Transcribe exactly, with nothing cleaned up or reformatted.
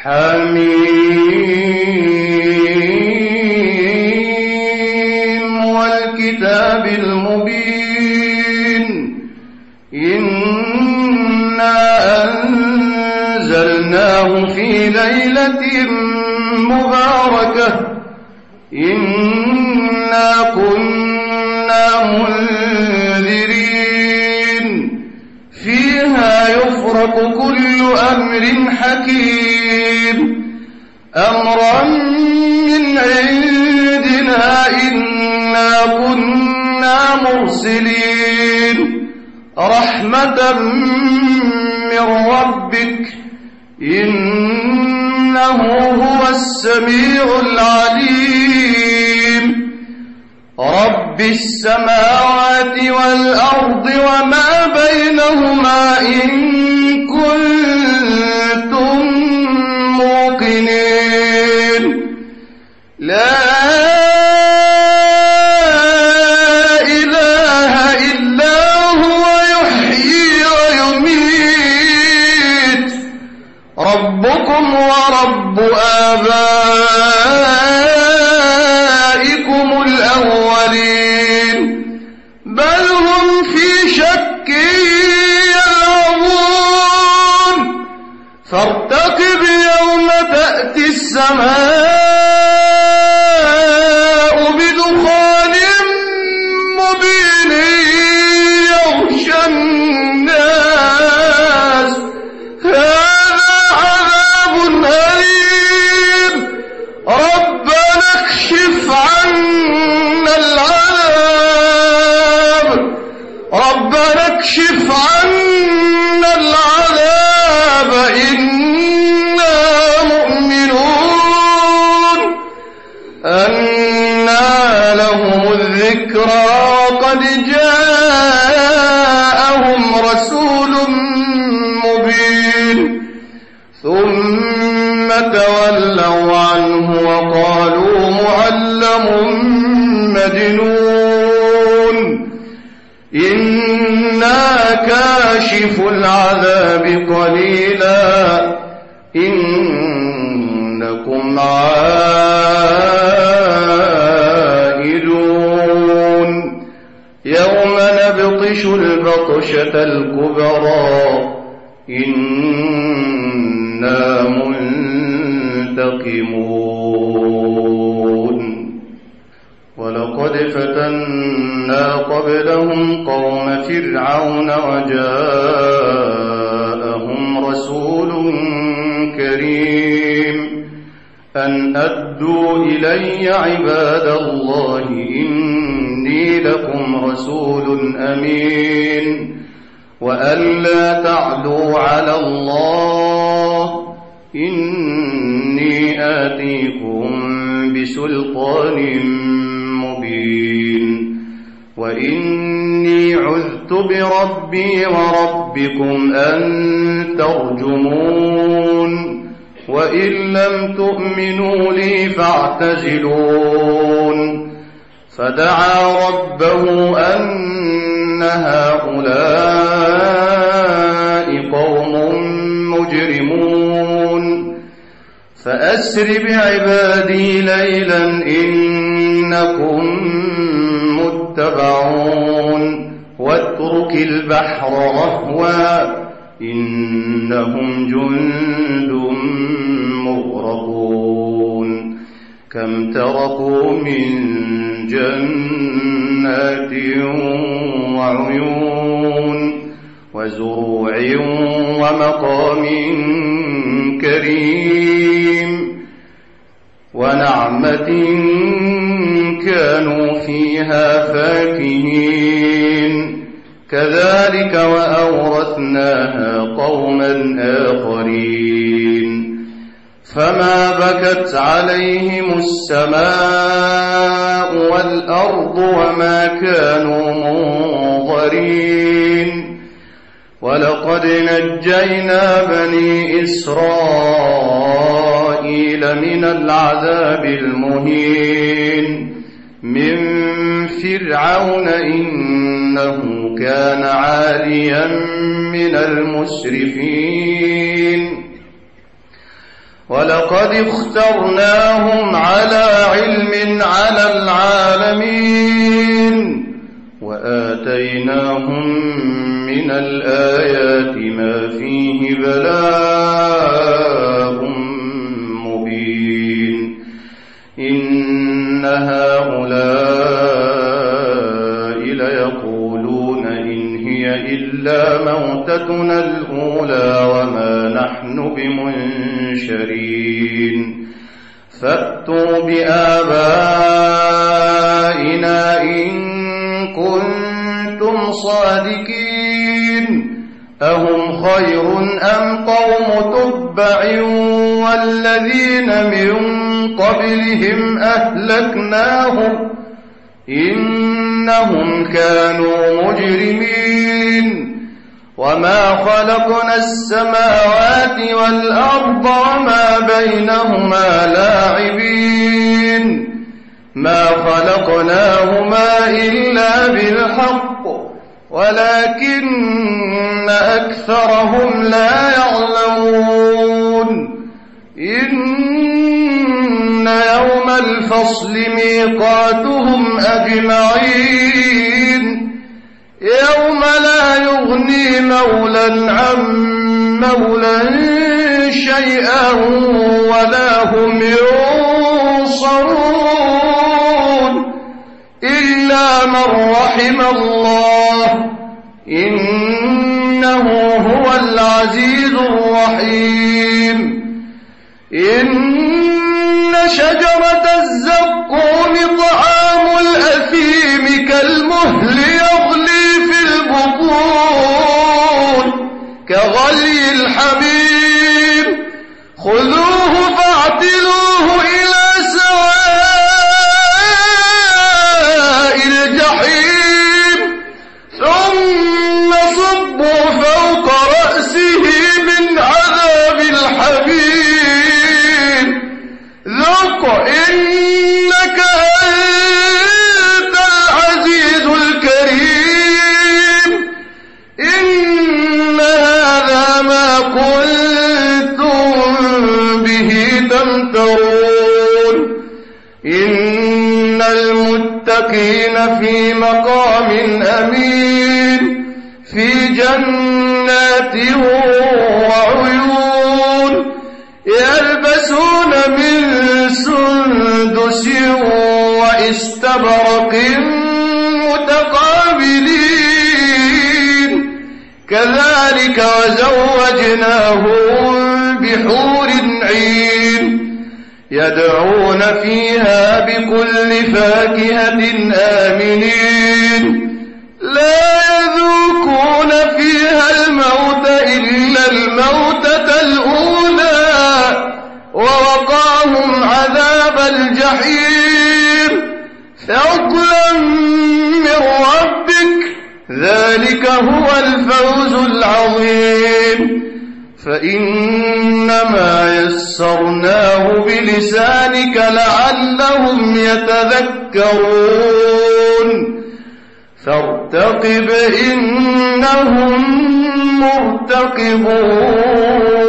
حميم والكتاب المبين إنا أنزلناه في ليلة مباركة إنا كنا منذرين فيها يفرق كل أمر حكيم أمرا من عندنا إنا كنا مرسلين رحمة من ربك إنه هو السميع العليم رب السماوات والأرض وما بينهما إن كنتم موقنين لا إله إلا هو يحيي ويميت ربكم ورب آبائكم الأولين بل هم في شك يلعبون فارتقب يوم تأتي السماء بدخان مبين يغشى الناس هذا عذاب أليم ربنا اكشف عنا العذاب ربنا اكشف عنا العذاب إنا مؤمنون أنى لهم الذكرى وقد جاءهم رسول مبين ثم تولوا عنه وقالوا معلم مجنون إنا كاشف العذاب قليلا إنكم عائدون يوم نبطش البطشة الكبرى إنا منتقمون ولقد فتنا قبلهم قوم فرعون وجاءهم رسول كريم أن أدوا إلي عباد الله إني لكم رسول أمين وألا تعلوا على الله إني آتيكم بسلطان مبين وإني عذت بربي وربكم أن ترجمون وإن لم تؤمنوا لي فاعتزلون فدعا ربه أن هؤلاء قوم مجرمون فأسر بعبادي ليلا إنكم متبعون واترك البحر رهوا إنهم جند مغرقون كم تركوا من جنات وعيون وزروع ومقام كريم ونعمة كانوا فيها فاكهين كذلك وأورثناها قوما آخرين فما بكت عليهم السماء والأرض وما كانوا منظرين ولقد نجينا بني إسرائيل من العذاب المهين من فرعون إنه كان عاليا من المسرفين ولقد اخترناهم على علم على العالمين وآتيناهم من الآيات ما فيه بلاء مبين إن هؤلاء ليقولون إن هي إلا موتتنا الأولى وما نحن بمنشرين فأتوا بآبائنا إن كنتم صادقين أهم خير أم قوم تبع والذين من قبلهم أهلكناهم إنهم كانوا مجرمين وما خلقنا السماوات والأرض وما بينهما لاعبين ما خلقناهما إلا بالحق ولكن أكثرهم لا يعلمون إن يوم الفصل ميقاتهم أجمعين يوم لا يغني مولى عن مولى شيئا ولا هم ينصرون إلا من رحم الله إنه هو العزيز الرحيم إن شجرة الزقوم طعام الأثيم كالمهل يغلي في البطون كغلي الحميم خذوه فاعتلوه إلى سواء الجحيم ثم صبوا فوق رأسه من عذاب الحميم ذق إنك أنت العزيز الكريم إن هذا ما كنتم به تمترون إن المتقين في مقام أمين في جنات وعيون يلبسون من سندس واستبرق متقابلين كذلك وزوجناهم بحور عين يدعون فيها بكل فاكهة آمنين لا يذوقون فيها الموت إلا الموتة الأولى ووقاهم عذاب الجحيم فضلا من ربك ذلك هو الفوز العظيم فإنما يسرناه بلسانك لعلهم يتذكرون فارتقب إنهم مرتقبون